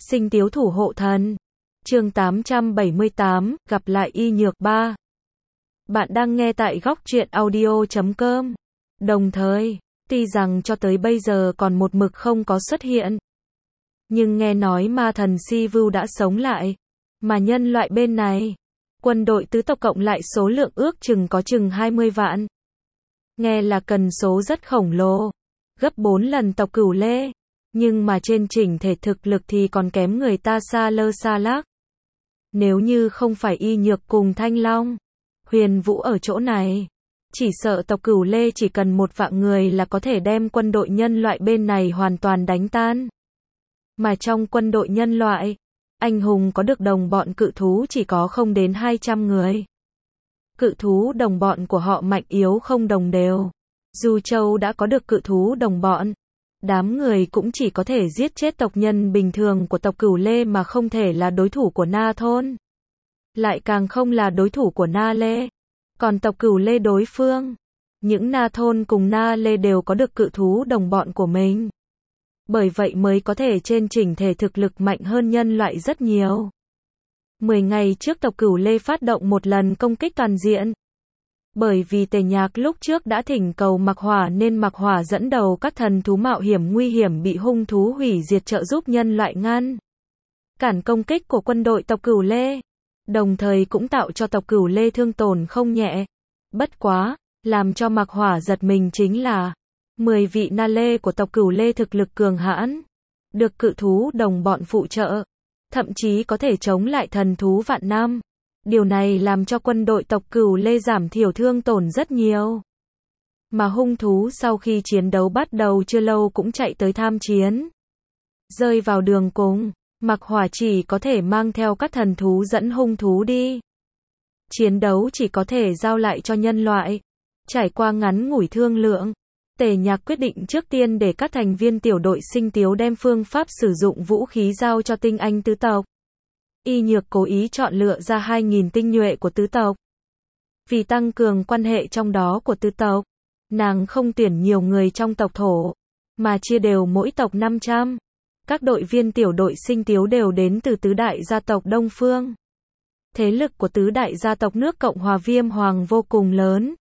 Sinh Tiếu thủ hộ thần. Chương 878, gặp lại Y Nhược 3. Bạn đang nghe tại góc truyện audio.com. Đồng thời, tuy rằng cho tới bây giờ còn một mực không có xuất hiện, nhưng nghe nói ma thần Sivu đã sống lại, mà nhân loại bên này, quân đội tứ tộc cộng lại số lượng ước chừng có chừng 20 vạn. Nghe là cần số rất khổng lồ, gấp 4 lần tộc Cửu Lê, nhưng mà trên chỉnh thể thực lực thì còn kém người ta xa lơ xa lác. Nếu như không phải Y Nhược cùng Thanh Long, Huyền Vũ ở chỗ này, chỉ sợ tộc Cửu Lê chỉ cần một vạn người là có thể đem quân đội nhân loại bên này hoàn toàn đánh tan. Mà trong quân đội nhân loại, anh hùng có được đồng bọn cự thú chỉ có không đến 200 người. Cự thú đồng bọn của họ mạnh yếu không đồng đều. Du Châu đã có được cự thú đồng bọn, đám người cũng chỉ có thể giết chết tộc nhân bình thường của tộc Cửu Lê mà không thể là đối thủ của Na Thôn. Lại càng không là đối thủ của Na Lê. Còn tộc Cửu Lê đối phương, những Na Thôn cùng Na Lê đều có được cự thú đồng bọn của mình. Bởi vậy mới có thể trên chỉnh thể thực lực mạnh hơn nhân loại rất nhiều. 10 ngày trước tộc Cửu Lê phát động một lần công kích toàn diện. Bởi vì Tề Nhạc lúc trước đã thỉnh cầu Mạc Hỏa nên Mạc Hỏa dẫn đầu các thần thú mạo hiểm nguy hiểm bị hung thú hủy diệt trợ giúp nhân loại ngăn cản công kích của quân đội tộc Cửu Lê. Đồng thời cũng tạo cho tộc Cửu Lê thương tổn không nhẹ. Bất quá, làm cho Mạc Hỏa giật mình chính là 10 vị Na Lê của tộc Cửu Lê thực lực cường hãn, được cự thú đồng bọn phụ trợ, thậm chí có thể chống lại thần thú vạn năm. Điều này làm cho quân đội tộc Cửu Lê giảm thiểu thương tổn rất nhiều. Mà hung thú sau khi chiến đấu bắt đầu chưa lâu cũng chạy tới tham chiến. Rơi vào đường cùng, Mạc Hỏa chỉ có thể mang theo các thần thú dẫn hung thú đi. Chiến đấu chỉ có thể giao lại cho nhân loại. Trải qua ngắn ngủi thương lượng, Tề Nhạc quyết định trước tiên để các thành viên tiểu đội Sinh Tiếu đem phương pháp sử dụng vũ khí giao cho tinh anh tứ tộc. Y Nhược cố ý chọn lựa ra 2.000 tinh nhuệ của tứ tộc. Vì tăng cường quan hệ trong đó của tứ tộc, nàng không tuyển nhiều người trong tộc Thổ, mà chia đều mỗi tộc 500. Các đội viên tiểu đội Sinh Tiếu đều đến từ tứ đại gia tộc Đông Phương. Thế lực của tứ đại gia tộc nước Cộng hòa Viêm Hoàng vô cùng lớn.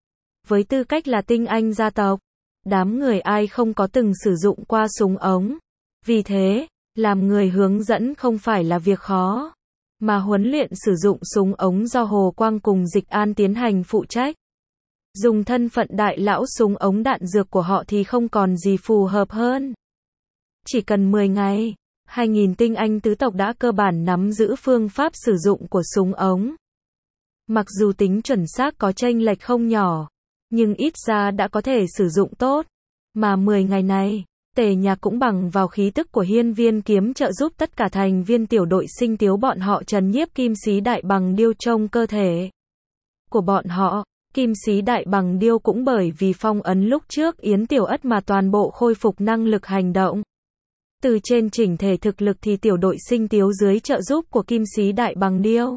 Với tư cách là tinh anh gia tộc, đám người ai không có từng sử dụng qua súng ống. Vì thế, làm người hướng dẫn không phải là việc khó, mà huấn luyện sử dụng súng ống do Hồ Quang cùng Dịch An tiến hành phụ trách. Dùng thân phận đại lão súng ống đạn dược của họ thì không còn gì phù hợp hơn. Chỉ cần 10 ngày, 2.000 tinh anh tứ tộc đã cơ bản nắm giữ phương pháp sử dụng của súng ống. Mặc dù tính chuẩn xác có chênh lệch không nhỏ, nhưng ít ra đã có thể sử dụng tốt. Mà 10 ngày này, Tề Nhạc cũng bằng vào khí tức của Hiên Viên Kiếm trợ giúp tất cả thành viên tiểu đội Sinh Tiếu bọn họ trấn nhiếp Kim Xí Đại Bằng Điêu trong cơ thể của bọn họ. Kim Xí Đại Bằng Điêu cũng bởi vì phong ấn lúc trước Yến Tiểu Ất mà toàn bộ khôi phục năng lực hành động. Từ trên chỉnh thể thực lực thì tiểu đội Sinh Tiếu dưới trợ giúp của Kim Xí Đại Bằng Điêu,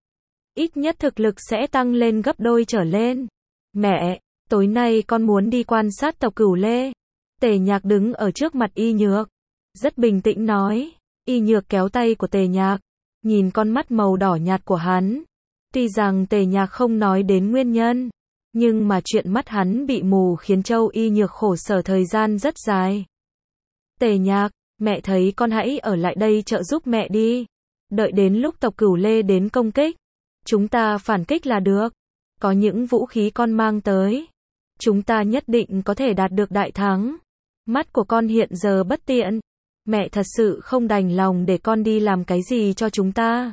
ít nhất thực lực sẽ tăng lên gấp đôi trở lên. Mẹ, tối nay con muốn đi quan sát tộc Cửu Lê. Tề Nhạc đứng ở trước mặt Y Nhược, rất bình tĩnh nói. Y Nhược kéo tay của Tề Nhạc, nhìn con mắt màu đỏ nhạt của hắn. Tuy rằng Tề Nhạc không nói đến nguyên nhân, nhưng mà chuyện mắt hắn bị mù khiến Châu Y Nhược khổ sở thời gian rất dài. Tề Nhạc, mẹ thấy con hãy ở lại đây trợ giúp mẹ đi. Đợi đến lúc tộc Cửu Lê đến công kích, chúng ta phản kích là được. Có những vũ khí con mang tới, chúng ta nhất định có thể đạt được đại thắng. Mắt của con hiện giờ bất tiện, mẹ thật sự không đành lòng để con đi làm cái gì cho chúng ta.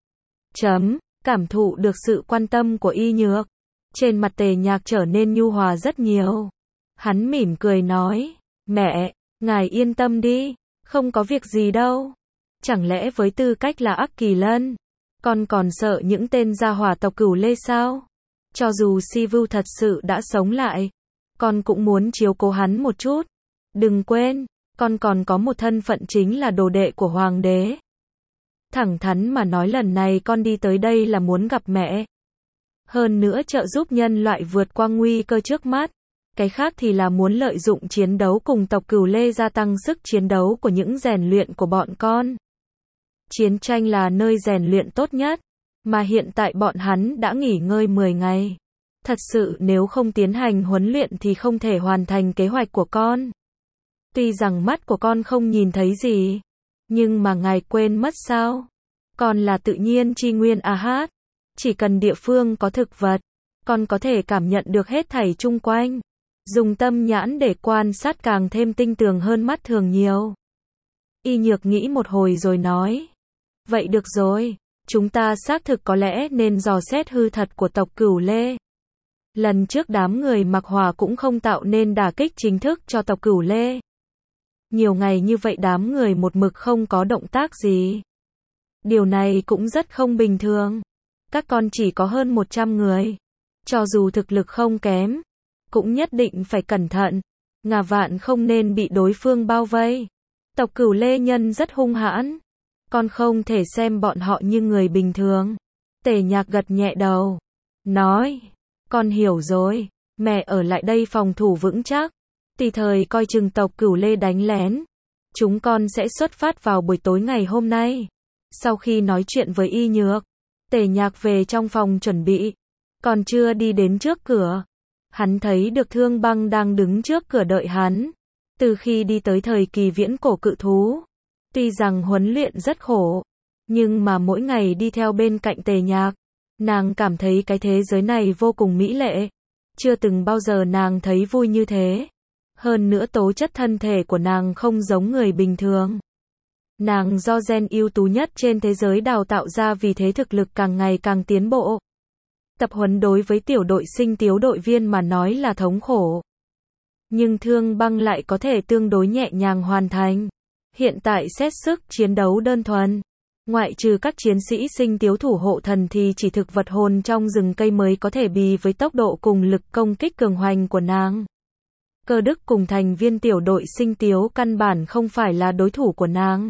Cảm thụ được sự quan tâm của Y Nhược, trên mặt Tề Nhạc trở nên nhu hòa rất nhiều. Hắn mỉm cười nói, mẹ, ngài yên tâm đi, không có việc gì đâu. Chẳng lẽ với tư cách là Ác Kỳ Lân, con còn sợ những tên gia hỏa tộc Cửu Lê sao? Cho dù Sivu thật sự đã sống lại, con cũng muốn chiếu cố hắn một chút. Đừng quên, con còn có một thân phận chính là đồ đệ của Hoàng đế. Thẳng thắn mà nói lần này con đi tới đây là muốn gặp mẹ. Hơn nữa trợ giúp nhân loại vượt qua nguy cơ trước mắt. Cái khác thì là muốn lợi dụng chiến đấu cùng tộc Cửu Lê gia tăng sức chiến đấu của những rèn luyện của bọn con. Chiến tranh là nơi rèn luyện tốt nhất, mà hiện tại bọn hắn đã nghỉ ngơi 10 ngày. Thật sự nếu không tiến hành huấn luyện thì không thể hoàn thành kế hoạch của con. Tuy rằng mắt của con không nhìn thấy gì, nhưng mà ngài quên mất sao? Con là tự nhiên chi nguyên Ahad. Chỉ cần địa phương có thực vật, con có thể cảm nhận được hết thảy chung quanh. Dùng tâm nhãn để quan sát càng thêm tinh tường hơn mắt thường nhiều. Y Nhược nghĩ một hồi rồi nói. Vậy được rồi, chúng ta xác thực có lẽ nên dò xét hư thật của tộc Cửu Lê. Lần trước đám người Mặc Hỏa cũng không tạo nên đả kích chính thức cho tộc Cửu Lê. Nhiều ngày như vậy đám người một mực không có động tác gì. Điều này cũng rất không bình thường. Các con chỉ có hơn 100 người. Cho dù thực lực không kém, cũng nhất định phải cẩn thận. Ngà vạn không nên bị đối phương bao vây. Tộc Cửu Lê nhân rất hung hãn. Con không thể xem bọn họ như người bình thường. Tề Nhạc gật nhẹ đầu. Nói. Con hiểu rồi. Mẹ ở lại đây phòng thủ vững chắc. Tùy thời coi chừng tộc Cửu Lê đánh lén. Chúng con sẽ xuất phát vào buổi tối ngày hôm nay. Sau khi nói chuyện với Y Nhược, Tề Nhạc về trong phòng chuẩn bị. Còn chưa đi đến trước cửa, hắn thấy được Thương Băng đang đứng trước cửa đợi hắn. Từ khi đi tới thời kỳ viễn cổ cự thú, tuy rằng huấn luyện rất khổ, nhưng mà mỗi ngày đi theo bên cạnh Tề Nhạc, nàng cảm thấy cái thế giới này vô cùng mỹ lệ. Chưa từng bao giờ nàng thấy vui như thế. Hơn nữa tố chất thân thể của nàng không giống người bình thường. Nàng do gen ưu tú nhất trên thế giới đào tạo ra, vì thế thực lực càng ngày càng tiến bộ. Tập huấn đối với tiểu đội sinh tiếu đội viên mà nói là thống khổ. Nhưng Thương Băng lại có thể tương đối nhẹ nhàng hoàn thành. Hiện tại xét sức chiến đấu đơn thuần. Ngoại trừ các chiến sĩ sinh tiếu thủ hộ thần thì chỉ thực vật hồn trong rừng cây mới có thể bì với tốc độ cùng lực công kích cường hoành của nàng. Cơ Đức cùng thành viên tiểu đội sinh tiếu căn bản không phải là đối thủ của nàng.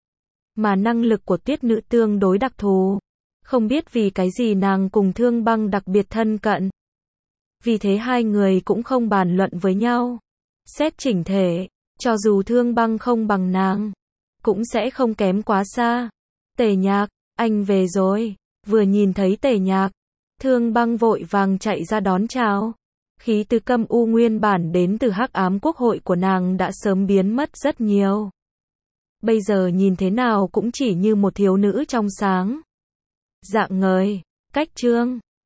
Mà năng lực của Tuyết Nữ tương đối đặc thù. Không biết vì cái gì nàng cùng Thương Băng đặc biệt thân cận. Vì thế hai người cũng không bàn luận với nhau. Xét chỉnh thể, cho dù Thương Băng không bằng nàng, cũng sẽ không kém quá xa. Tề Nhạc, anh về rồi. Vừa nhìn thấy Tề Nhạc, Thương Băng vội vàng chạy ra đón chào. Khí từ câm u nguyên bản đến từ Hắc Ám Quốc hội của nàng đã sớm biến mất rất nhiều. Bây giờ nhìn thế nào cũng chỉ như một thiếu nữ trong sáng. Dạng ngời, cách trương,